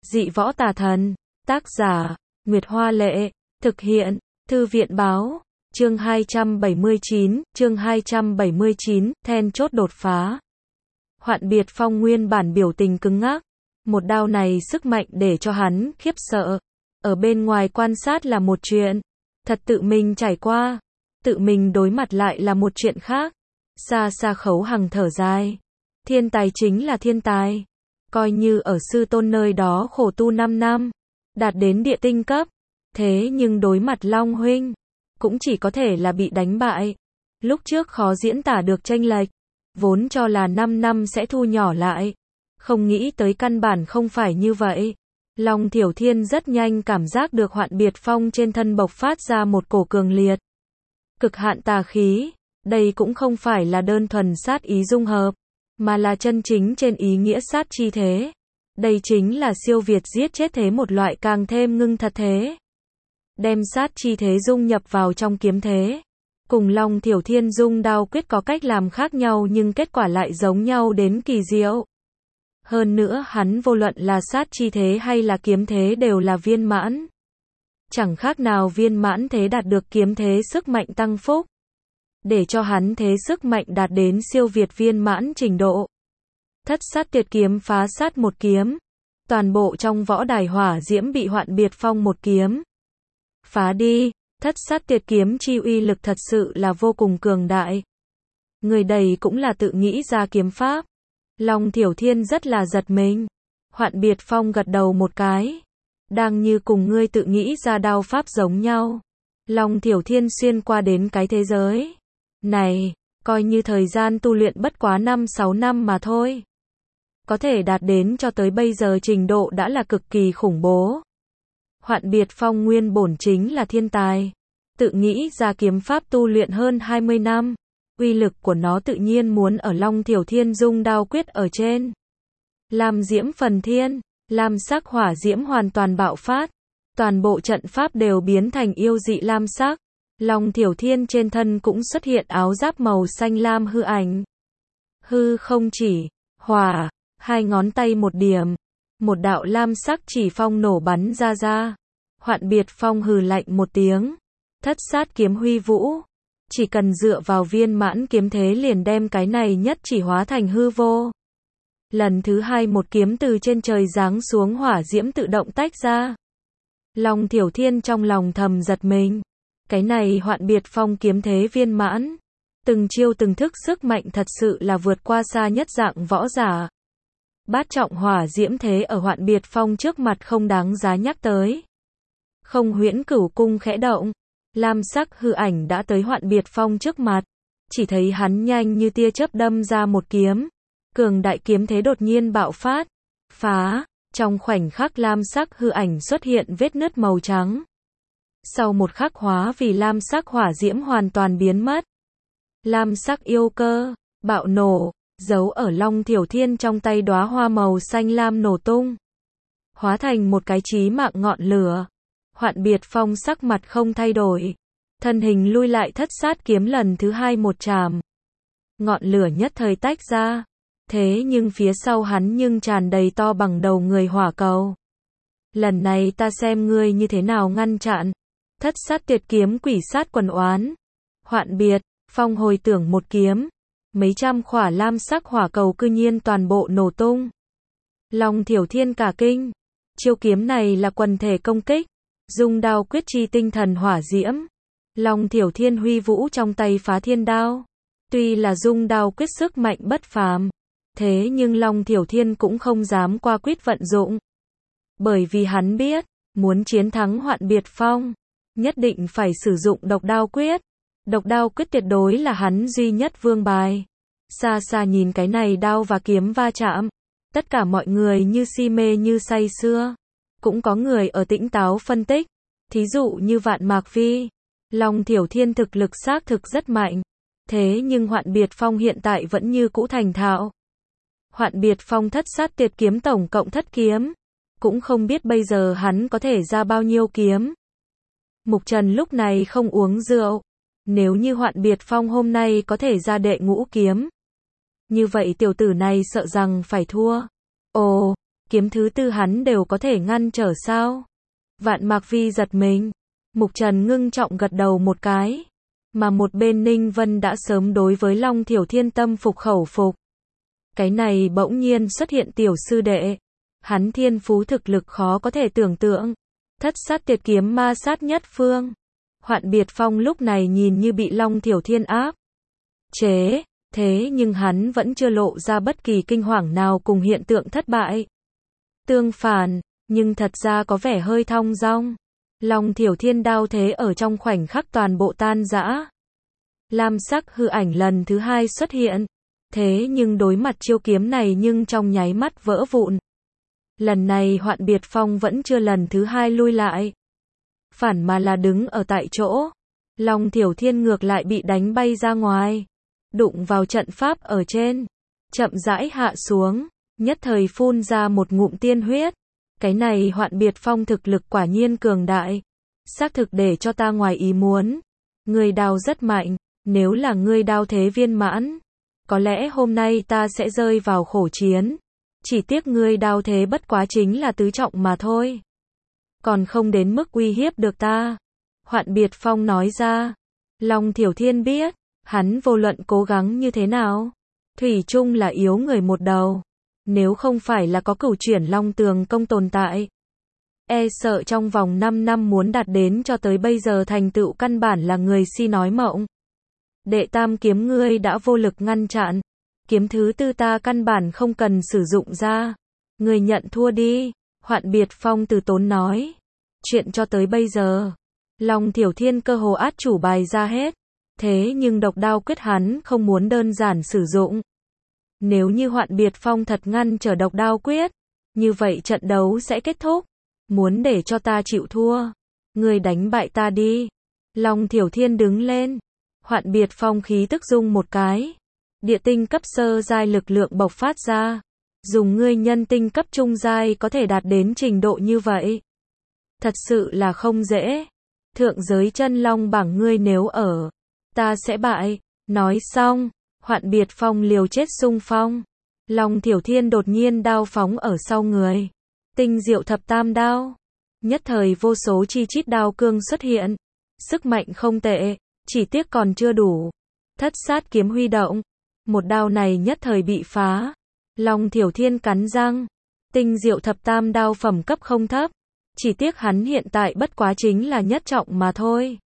Dị võ tà thần. Tác giả, Nguyệt Hoa Lệ. Thực hiện, Thư viện Báo. Chương 279, then chốt đột phá. Hoạn Biệt Phong nguyên bản biểu tình cứng ngắc. Một đao này sức mạnh để cho hắn khiếp sợ. Ở bên ngoài quan sát là một chuyện. Thật tự mình trải qua. Tự mình đối mặt lại là một chuyện khác. Xa xa Khấu Hằng thở dài. Thiên tài chính là thiên tài. Coi như ở sư tôn nơi đó khổ tu 5 năm. Đạt đến địa tinh cấp. Thế nhưng đối mặt Long huynh. Cũng chỉ có thể là bị đánh bại. Lúc trước khó diễn tả được chênh lệch. Vốn cho là 5 năm sẽ thu nhỏ lại. Không nghĩ tới căn bản không phải như vậy. Long Thiểu Thiên rất nhanh cảm giác được Hoạn Biệt Phong trên thân bộc phát ra một cổ cường liệt. Cực hạn tà khí. Đây cũng không phải là đơn thuần sát ý dung hợp. Mà là chân chính trên ý nghĩa sát chi thế. Đây chính là siêu việt giết chết thế một loại càng thêm ngưng thật thế. Đem sát chi thế dung nhập vào trong kiếm thế. Cùng Long Thiểu Thiên dung đao quyết có cách làm khác nhau nhưng kết quả lại giống nhau đến kỳ diệu. Hơn nữa hắn vô luận là sát chi thế hay là kiếm thế đều là viên mãn. Chẳng khác nào viên mãn thế đạt được kiếm thế sức mạnh tăng phúc. Để cho hắn thế sức mạnh đạt đến siêu việt viên mãn trình độ. Thất sát tuyệt kiếm phá sát một kiếm. Toàn bộ trong võ đài hỏa diễm bị Hoạn Biệt Phong một kiếm phá đi. Thất sát tuyệt kiếm chi uy lực thật sự là vô cùng cường đại. Người đầy cũng là tự nghĩ ra kiếm pháp. Long Thiểu Thiên rất là giật mình. Hoạn Biệt Phong gật đầu một cái. Đang như cùng ngươi tự nghĩ ra đao pháp giống nhau. Long Thiểu Thiên xuyên qua đến cái thế giới này, coi như thời gian tu luyện bất quá 5-6 năm mà thôi. Có thể đạt đến cho tới bây giờ trình độ đã là cực kỳ khủng bố. Hoạn Biệt Phong nguyên bổn chính là thiên tài. Tự nghĩ ra kiếm pháp tu luyện hơn 20 năm. Uy lực của nó tự nhiên muốn ở Long Thiểu Thiên dung đao quyết ở trên. Lam diễm phần thiên, lam sắc hỏa diễm hoàn toàn bạo phát. Toàn bộ trận pháp đều biến thành yêu dị lam sắc. Long Thiểu Thiên trên thân cũng xuất hiện áo giáp màu xanh lam hư ảnh. Hư không chỉ, hỏa, hai ngón tay một điểm. Một đạo lam sắc chỉ phong nổ bắn ra. Hoạn Biệt Phong hừ lạnh một tiếng. Thất sát kiếm huy vũ. Chỉ cần dựa vào viên mãn kiếm thế liền đem cái này nhất chỉ hóa thành hư vô. Lần thứ hai một kiếm từ trên trời giáng xuống hỏa diễm tự động tách ra. Long Thiểu Thiên trong lòng thầm giật mình. Cái này Hoạn Biệt Phong kiếm thế viên mãn. Từng chiêu từng thức sức mạnh thật sự là vượt qua xa nhất dạng võ giả. Bát trọng hỏa diễm thế ở Hoạn Biệt Phong trước mặt không đáng giá nhắc tới. Không huyễn cửu cung khẽ động. Lam sắc hư ảnh đã tới Hoạn Biệt Phong trước mặt. Chỉ thấy hắn nhanh như tia chớp đâm ra một kiếm. Cường đại kiếm thế đột nhiên bạo phát. Phá. Trong khoảnh khắc lam sắc hư ảnh xuất hiện vết nứt màu trắng. Sau một khắc hóa vì lam sắc hỏa diễm hoàn toàn biến mất. Lam sắc yêu cơ, bạo nổ, giấu ở Long Thiểu Thiên trong tay đóa hoa màu xanh lam nổ tung. Hóa thành một cái chí mạng ngọn lửa. Hoạn Biệt Phong sắc mặt không thay đổi. Thân hình lui lại thất sát kiếm lần thứ hai một chạm. Ngọn lửa nhất thời tách ra. Thế nhưng phía sau hắn nhưng tràn đầy to bằng đầu người hỏa cầu. Lần này ta xem ngươi như thế nào ngăn chặn. Thất sát tuyệt kiếm quỷ sát quần oán. Hoạn Biệt Phong hồi tưởng một kiếm. Mấy trăm khỏa lam sắc hỏa cầu cư nhiên toàn bộ nổ tung. Long Thiểu Thiên cả kinh. Chiêu kiếm này là quần thể công kích. Dung đao quyết chi tinh thần hỏa diễm. Long Thiểu Thiên huy vũ trong tay phá thiên đao. Tuy là dung đao quyết sức mạnh bất phàm. Thế nhưng Long Thiểu Thiên cũng không dám qua quyết vận dụng. Bởi vì hắn biết, muốn chiến thắng Hoạn Biệt Phong, nhất định phải sử dụng độc đao quyết. Độc đao quyết tuyệt đối là hắn duy nhất vương bài. Xa xa nhìn cái này đao và kiếm va chạm. Tất cả mọi người như si mê như say sưa. Cũng có người ở tĩnh táo phân tích. Thí dụ như Vạn Mạc Phi. Long Thiểu Thiên thực lực xác thực rất mạnh. Thế nhưng Hoạn Biệt Phong hiện tại vẫn như cũ thành thạo. Hoạn Biệt Phong thất sát tuyệt kiếm tổng cộng thất kiếm. Cũng không biết bây giờ hắn có thể ra bao nhiêu kiếm. Mục Trần lúc này không uống rượu. Nếu như Hoạn Biệt Phong hôm nay có thể ra đệ ngũ kiếm. Như vậy tiểu tử này sợ rằng phải thua. Ồ, kiếm thứ tư hắn đều có thể ngăn trở sao? Vạn Mạc Vi giật mình. Mục Trần ngưng trọng gật đầu một cái. Mà một bên Ninh Vân đã sớm đối với Long Thiểu Thiên tâm phục khẩu phục. Cái này bỗng nhiên xuất hiện tiểu sư đệ. Hắn thiên phú thực lực khó có thể tưởng tượng. Thất sát tuyệt kiếm ma sát nhất phương. Hoạn Biệt Phong lúc này nhìn như bị Long Thiểu Thiên áp chế, thế nhưng hắn vẫn chưa lộ ra bất kỳ kinh hoàng nào cùng hiện tượng thất bại. Tương phản, nhưng thật ra có vẻ hơi thong dong. Long Thiểu Thiên đao thế ở trong khoảnh khắc toàn bộ tan rã. Lam sắc hư ảnh lần thứ hai xuất hiện. Thế nhưng đối mặt chiêu kiếm này nhưng trong nháy mắt vỡ vụn. Lần này Hoạn Biệt Phong vẫn chưa lần thứ hai lui lại. Phản mà là đứng ở tại chỗ. Long Thiểu Thiên ngược lại bị đánh bay ra ngoài. Đụng vào trận pháp ở trên. Chậm rãi hạ xuống. Nhất thời phun ra một ngụm tiên huyết. Cái này Hoạn Biệt Phong thực lực quả nhiên cường đại. Xác thực để cho ta ngoài ý muốn. Ngươi đao rất mạnh. Nếu là ngươi đao thế viên mãn, có lẽ hôm nay ta sẽ rơi vào khổ chiến. Chỉ tiếc ngươi đao thế bất quá chính là tứ trọng mà thôi. Còn không đến mức uy hiếp được ta. Hoạn Biệt Phong nói ra. Long Thiểu Thiên biết, hắn vô luận cố gắng như thế nào, thủy chung là yếu người một đầu. Nếu không phải là có cửu chuyển Long Tường công tồn tại, e sợ trong vòng 5 năm muốn đạt đến cho tới bây giờ thành tựu căn bản là người si nói mộng. Đệ tam kiếm ngươi đã vô lực ngăn chặn. Kiếm thứ tư ta căn bản không cần sử dụng ra. Ngươi nhận thua đi. Hoạn Biệt Phong từ tốn nói. Chuyện cho tới bây giờ, Long Thiểu Thiên cơ hồ át chủ bài ra hết. Thế nhưng độc đao quyết hắn không muốn đơn giản sử dụng. Nếu như Hoạn Biệt Phong thật ngăn trở độc đao quyết, như vậy trận đấu sẽ kết thúc. Muốn để cho ta chịu thua, ngươi đánh bại ta đi. Long Thiểu Thiên đứng lên. Hoạn Biệt Phong khí tức rung một cái. Địa tinh cấp sơ giai lực lượng bộc phát ra. Dùng ngươi nhân tinh cấp trung giai có thể đạt đến trình độ như vậy. Thật sự là không dễ. Thượng giới chân long bảng ngươi nếu ở, ta sẽ bại. Nói xong, Hoạn Biệt Phong liều chết xung phong. Long Thiểu Thiên đột nhiên đao phóng ở sau người. Tinh diệu thập tam đao. Nhất thời vô số chi chít đao cương xuất hiện. Sức mạnh không tệ. Chỉ tiếc còn chưa đủ. Thất sát kiếm huy động. Một đao này nhất thời bị phá. Long Thiểu Thiên cắn răng. Tinh diệu thập tam đao phẩm cấp không thấp. Chỉ tiếc hắn hiện tại bất quá chính là nhất trọng mà thôi.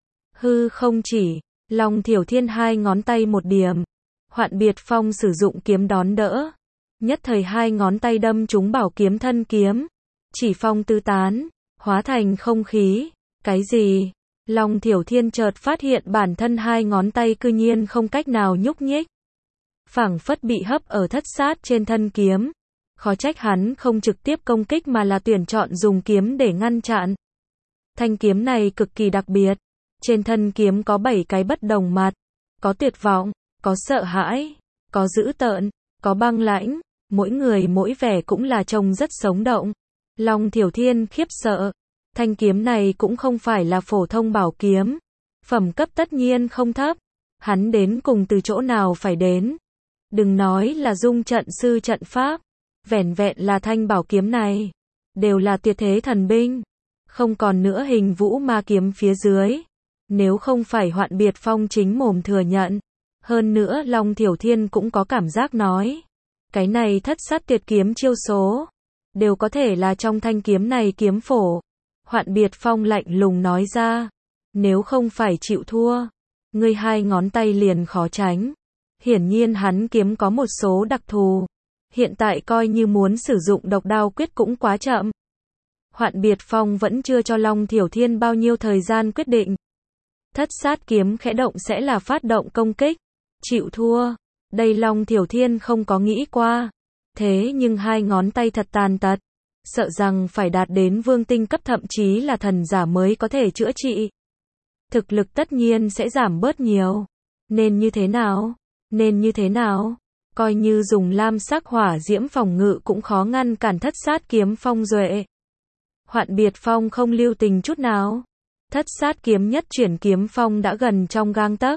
Hư không chỉ. Long Thiểu Thiên hai ngón tay một điểm. Hoạn Biệt Phong sử dụng kiếm đón đỡ. Nhất thời hai ngón tay đâm trúng bảo kiếm thân kiếm. Chỉ phong tứ tán. Hóa thành không khí. Cái gì? Long Thiểu Thiên chợt phát hiện bản thân hai ngón tay cư nhiên không cách nào nhúc nhích. Phảng phất bị hấp ở thất sát trên thân kiếm. Khó trách hắn không trực tiếp công kích mà là tuyển chọn dùng kiếm để ngăn chặn. Thanh kiếm này cực kỳ đặc biệt. Trên thân kiếm có 7 cái bất đồng mặt. Có tuyệt vọng, có sợ hãi, có dữ tợn, có băng lãnh. Mỗi người mỗi vẻ cũng là trông rất sống động. Long Thiểu Thiên khiếp sợ. Thanh kiếm này cũng không phải là phổ thông bảo kiếm. Phẩm cấp tất nhiên không thấp. Hắn đến cùng từ chỗ nào phải đến. Đừng nói là dung trận sư trận pháp. Vẻn vẹn là thanh bảo kiếm này. Đều là tuyệt thế thần binh. Không còn nữa hình vũ ma kiếm phía dưới. Nếu không phải Hoạn Biệt Phong chính mồm thừa nhận. Hơn nữa Long Thiểu Thiên cũng có cảm giác nói. Cái này thất sát tuyệt kiếm chiêu số. Đều có thể là trong thanh kiếm này kiếm phổ. Hoạn Biệt Phong lạnh lùng nói ra. Nếu không phải chịu thua, ngươi hai ngón tay liền khó tránh. Hiển nhiên hắn kiếm có một số đặc thù. Hiện tại coi như muốn sử dụng độc đao quyết cũng quá chậm. Hoạn Biệt Phong vẫn chưa cho Long Thiểu Thiên bao nhiêu thời gian quyết định. Thất sát kiếm khẽ động sẽ là phát động công kích. Chịu thua. Đây Long Thiểu Thiên không có nghĩ qua. Thế nhưng hai ngón tay thật tàn tật. Sợ rằng phải đạt đến vương tinh cấp thậm chí là thần giả mới có thể chữa trị. Thực lực tất nhiên sẽ giảm bớt nhiều. Nên như thế nào? Nên như thế nào? Coi như dùng lam sắc hỏa diễm phòng ngự cũng khó ngăn cản thất sát kiếm phong duệ. Hoạn Biệt Phong không lưu tình chút nào. Thất sát kiếm nhất chuyển kiếm phong đã gần trong gang tấc.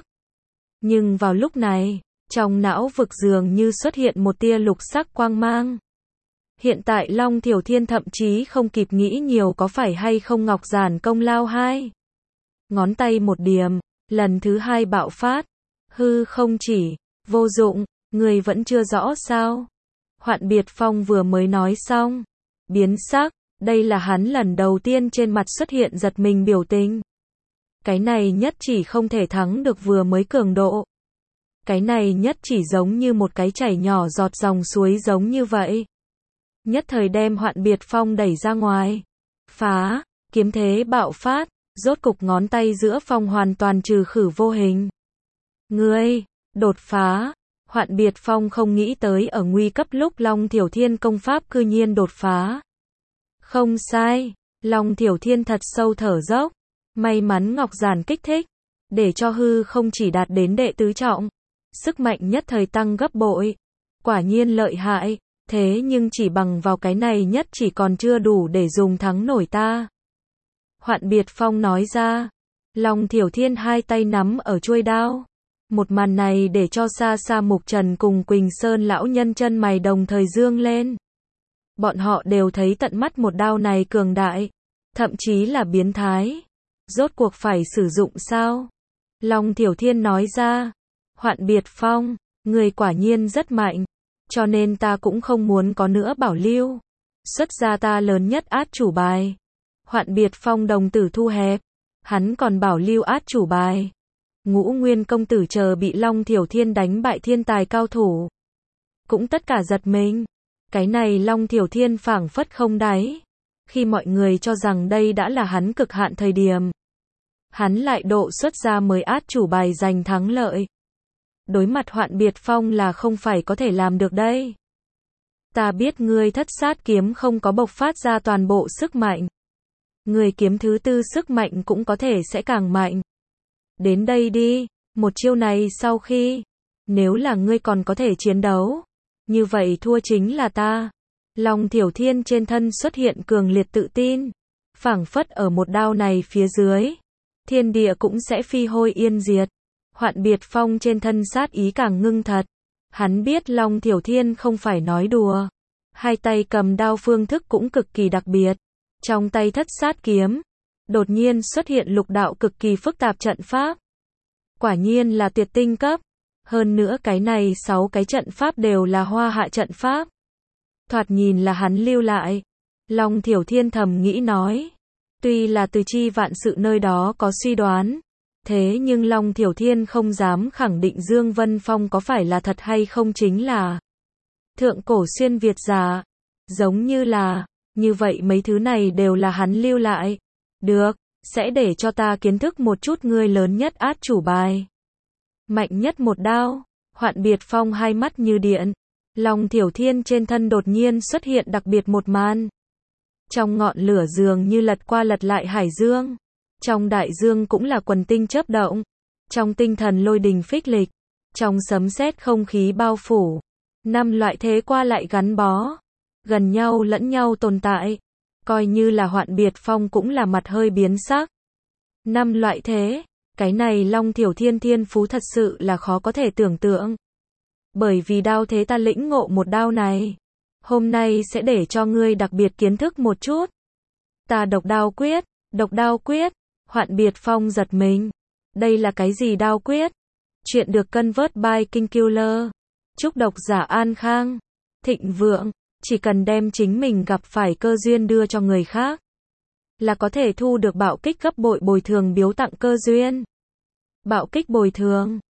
Nhưng vào lúc này, trong não vực dường như xuất hiện một tia lục sắc quang mang. Hiện tại Long Thiểu Thiên thậm chí không kịp nghĩ nhiều có phải hay không Ngọc Giản công lao hai. Ngón tay một điểm, lần thứ hai bạo phát. Hư không chỉ, vô dụng, người vẫn chưa rõ sao? Hoạn Biệt Phong vừa mới nói xong, biến sắc, đây là hắn lần đầu tiên trên mặt xuất hiện giật mình biểu tình. Cái này nhất chỉ không thể thắng được vừa mới cường độ. Cái này nhất chỉ giống như một cái chảy nhỏ giọt dòng suối giống như vậy. Nhất thời đem Hoạn Biệt Phong đẩy ra ngoài. Phá, kiếm thế bạo phát, rốt cục ngón tay giữa phong hoàn toàn trừ khử vô hình. Ngươi, đột phá. Hoạn Biệt Phong không nghĩ tới ở nguy cấp lúc Long Thiểu Thiên công pháp cư nhiên đột phá. Không sai, Long Thiểu Thiên thật sâu thở dốc. May mắn Ngọc Giản kích thích, để cho hư không chỉ đạt đến đệ tứ trọng. Sức mạnh nhất thời tăng gấp bội. Quả nhiên lợi hại, thế nhưng chỉ bằng vào cái này nhất chỉ còn chưa đủ để dùng thắng nổi ta. Hoạn Biệt Phong nói ra. Long Thiểu Thiên hai tay nắm ở chuôi đao. Một màn này để cho xa xa Mục Trần cùng Quỳnh Sơn lão nhân chân mày đồng thời dương lên. Bọn họ đều thấy tận mắt một đao này cường đại, thậm chí là biến thái. Rốt cuộc phải sử dụng sao? Long Thiểu Thiên nói ra. Hoạn Biệt Phong, người quả nhiên rất mạnh, cho nên ta cũng không muốn có nữa bảo lưu. Xuất ra ta lớn nhất át chủ bài. Hoạn Biệt Phong đồng tử thu hẹp, hắn còn bảo lưu át chủ bài. Ngũ Nguyên công tử chờ bị Long Thiểu Thiên đánh bại thiên tài cao thủ, cũng tất cả giật mình. Cái này Long Thiểu Thiên phảng phất không đáy. Khi mọi người cho rằng đây đã là hắn cực hạn thời điểm, hắn lại độ xuất ra mới át chủ bài giành thắng lợi. Đối mặt Hoạn Biệt Phong là không phải có thể làm được đây. Ta biết ngươi thất sát kiếm không có bộc phát ra toàn bộ sức mạnh. Người kiếm thứ tư sức mạnh cũng có thể sẽ càng mạnh. Đến đây đi, một chiêu này sau khi, nếu là ngươi còn có thể chiến đấu, như vậy thua chính là ta. Long Thiểu Thiên trên thân xuất hiện cường liệt tự tin, phảng phất ở một đao này phía dưới, thiên địa cũng sẽ phi hôi yên diệt. Hoạn Biệt Phong trên thân sát ý càng ngưng thật. Hắn biết Long Thiểu Thiên không phải nói đùa. Hai tay cầm đao phương thức cũng cực kỳ đặc biệt. Trong tay thất sát kiếm, đột nhiên xuất hiện lục đạo cực kỳ phức tạp trận pháp. Quả nhiên là tuyệt tinh cấp. Hơn nữa cái này 6 cái trận pháp đều là hoa hạ trận pháp. Thoạt nhìn là hắn lưu lại. Long Thiểu Thiên thầm nghĩ nói. Tuy là từ chi vạn sự nơi đó có suy đoán, thế nhưng Long Thiểu Thiên không dám khẳng định Dương Vân Phong có phải là thật hay không chính là thượng cổ xuyên Việt giả. Giống như là, như vậy mấy thứ này đều là hắn lưu lại. Được, sẽ để cho ta kiến thức một chút ngươi lớn nhất át chủ bài. Mạnh nhất một đao. Hoạn Biệt Phong hai mắt như điện. Long Thiểu Thiên trên thân đột nhiên xuất hiện đặc biệt một màn. Trong ngọn lửa dường như lật qua lật lại hải dương. Trong đại dương cũng là quần tinh chớp động. Trong tinh thần lôi đình phích lịch. Trong sấm sét không khí bao phủ. 5 loại thế qua lại gắn bó. Gần nhau lẫn nhau tồn tại. Coi như là Hoạn Biệt Phong cũng là mặt hơi biến sắc. 5 loại thế. Cái này Long Thiểu Thiên thiên phú thật sự là khó có thể tưởng tượng. Bởi vì đao thế ta lĩnh ngộ một đao này. Hôm nay sẽ để cho ngươi đặc biệt kiến thức một chút. Ta độc đao quyết. Độc đao quyết. Hoạn Biệt Phong giật mình. Đây là cái gì đao quyết? Chuyện được cân vớt by King Killer. Chúc độc giả an khang, thịnh vượng. Chỉ cần đem chính mình gặp phải cơ duyên đưa cho người khác, là có thể thu được bạo kích gấp bội bồi thường biếu tặng cơ duyên. Bạo kích bồi thường.